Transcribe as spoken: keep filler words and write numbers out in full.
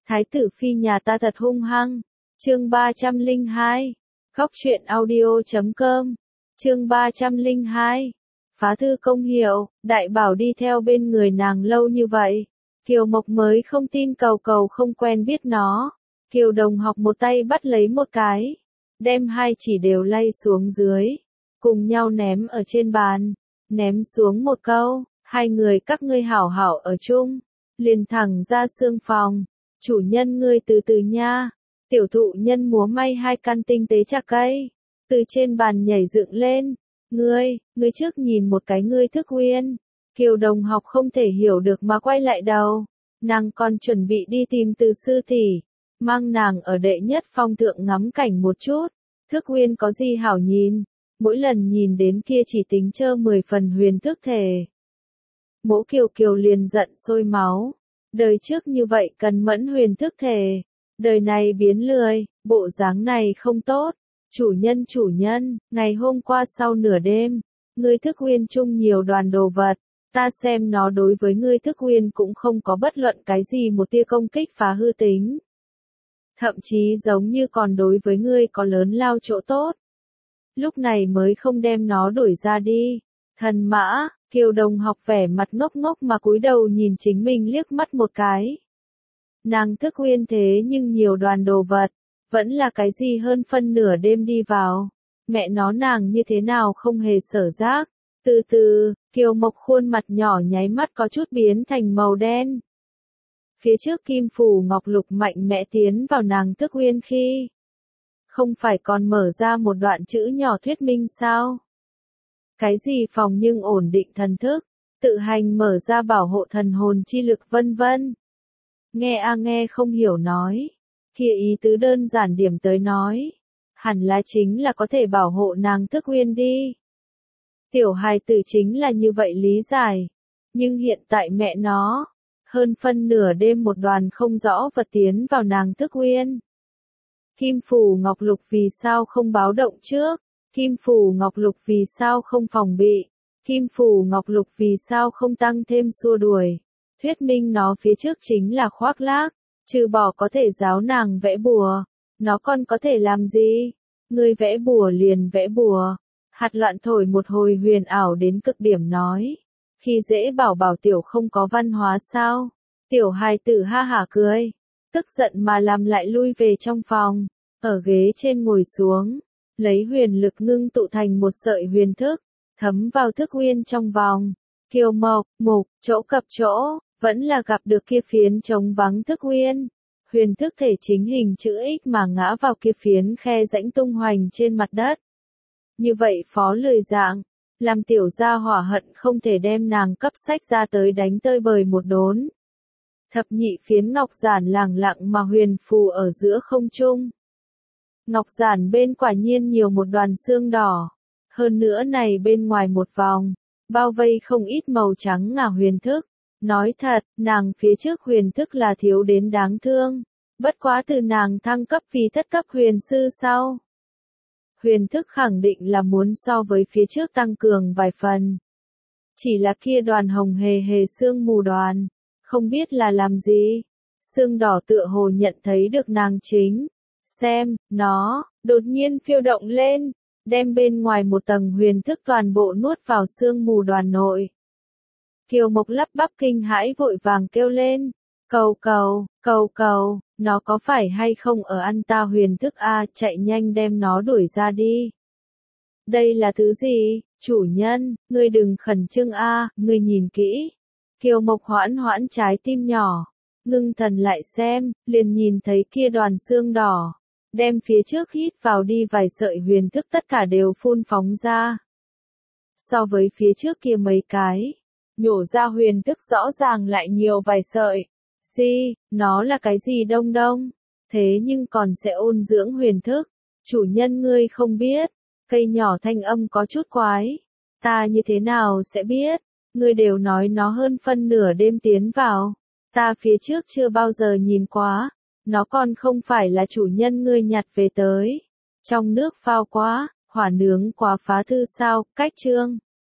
Thái tử phi nhà ta thật hung hăng. Chương ba trăm lẻ hai. Góc truyện audio chấm com. Chương ba trăm lẻ hai. Phá thư công hiệu, đại bảo đi theo bên người nàng lâu như vậy. Kiều Mộc mới không tin cầu cầu không quen biết nó. Kiều Đồng học một tay bắt lấy một cái, đem hai chỉ đều lay xuống dưới, cùng nhau ném ở trên bàn, ném xuống một câu, hai người các ngươi hảo hảo ở chung, liền thẳng ra xương phòng, chủ nhân ngươi từ từ nha. Tiểu thụ nhân múa may hai căn tinh tế chạc cây, từ trên bàn nhảy dựng lên, ngươi, ngươi trước nhìn một cái ngươi thức uyên. Kiều Đồng học không thể hiểu được mà quay lại đầu, nàng còn chuẩn bị đi tìm từ sư tỷ, mang nàng ở đệ nhất phong thượng ngắm cảnh một chút. Thức uyên có gì hảo nhìn, mỗi lần nhìn đến kia chỉ tính chơ mười phần huyền thức thể. Mỗ Kiều Kiều liền giận sôi máu, đời trước như vậy cần mẫn huyền thức thể, đời này biến lười, bộ dáng này không tốt. Chủ nhân chủ nhân, ngày hôm qua sau nửa đêm, ngươi thức uyên chung nhiều đoàn đồ vật, ta xem nó đối với ngươi thức uyên cũng không có bất luận cái gì một tia công kích phá hư tính. Thậm chí giống như còn đối với ngươi có lớn lao chỗ tốt. Lúc này mới không đem nó đuổi ra đi. Thần mã, Kiều Đồng học vẻ mặt ngốc ngốc mà cúi đầu nhìn chính mình liếc mắt một cái. Nàng thức uyên thế nhưng nhiều đoàn đồ vật, vẫn là cái gì hơn phân nửa đêm đi vào. Mẹ nó nàng như thế nào không hề sở giác. Từ từ, Kiều Mộc khuôn mặt nhỏ nháy mắt có chút biến thành màu đen. Phía trước kim phủ ngọc lục mạnh mẽ tiến vào nàng thức uyên khi. Không phải còn mở ra một đoạn chữ nhỏ thuyết minh sao? Cái gì phòng nhưng ổn định thần thức, tự hành mở ra bảo hộ thần hồn chi lực vân vân. Nghe a nghe không hiểu nói. Kia ý tứ đơn giản điểm tới nói. Hẳn là chính là có thể bảo hộ nàng thức uyên đi. Tiểu hài tử chính là như vậy lý giải. Nhưng hiện tại mẹ nó, hơn phân nửa đêm một đoàn không rõ vật tiến vào nàng thức uyên. Kim phủ ngọc lục vì sao không báo động trước? Kim phủ ngọc lục vì sao không phòng bị? Kim phủ ngọc lục vì sao không tăng thêm xua đuổi? Thuyết minh nó phía trước chính là khoác lác, trừ bỏ có thể giáo nàng vẽ bùa, nó còn có thể làm gì? Ngươi vẽ bùa liền vẽ bùa. Hạt loạn thổi một hồi huyền ảo đến cực điểm nói. Khi dễ bảo bảo tiểu không có văn hóa sao? Tiểu hài tử ha hả cười. Tức giận mà làm lại lui về trong phòng. Ở ghế trên ngồi xuống. Lấy huyền lực ngưng tụ thành một sợi huyền thức. Thấm vào thức uyên trong vòng. Kiều Mộc, mục, chỗ cập chỗ. Vẫn là gặp được kia phiến trống vắng thức uyên. Huyền thức thể chính hình chữ X mà ngã vào kia phiến khe rãnh tung hoành trên mặt đất. Như vậy phó lười dạng, làm tiểu gia hỏa hận không thể đem nàng cấp sách ra tới đánh tơi bời một đốn. Thập nhị phiến ngọc giản lẳng lặng mà huyền phù ở giữa không trung. Ngọc giản bên quả nhiên nhiều một đoàn xương đỏ, hơn nữa này bên ngoài một vòng, bao vây không ít màu trắng ngà huyền thức. Nói thật, nàng phía trước huyền thức là thiếu đến đáng thương, bất quá từ nàng thăng cấp vì thất cấp huyền sư sau. Huyền thức khẳng định là muốn so với phía trước tăng cường vài phần. Chỉ là kia đoàn hồng hề hề sương mù đoàn, không biết là làm gì. Sương đỏ tựa hồ nhận thấy được nàng chính. Xem, nó, đột nhiên phiêu động lên, đem bên ngoài một tầng huyền thức toàn bộ nuốt vào sương mù đoàn nội. Kiều Mộc lắp bắp kinh hãi vội vàng kêu lên. Cầu cầu, cầu cầu, nó có phải hay không ở ăn ta huyền thức a, chạy nhanh đem nó đuổi ra đi. Đây là thứ gì, chủ nhân, ngươi đừng khẩn trương a, ngươi nhìn kỹ. Kiều Mộc hoãn hoãn trái tim nhỏ, ngưng thần lại xem, liền nhìn thấy kia đoàn xương đỏ, đem phía trước hít vào đi vài sợi huyền thức tất cả đều phun phóng ra. So với phía trước kia mấy cái, nhổ ra huyền thức rõ ràng lại nhiều vài sợi. Gì, nó là cái gì đông đông? Thế nhưng còn sẽ ôn dưỡng huyền thức. Chủ nhân ngươi không biết. Cây nhỏ thanh âm có chút quái. Ta như thế nào sẽ biết? Ngươi đều nói nó hơn phân nửa đêm tiến vào. Ta phía trước chưa bao giờ nhìn quá. Nó còn không phải là chủ nhân ngươi nhặt về tới. Trong nước phao quá, hỏa nướng quá phá thư sao, cách chương.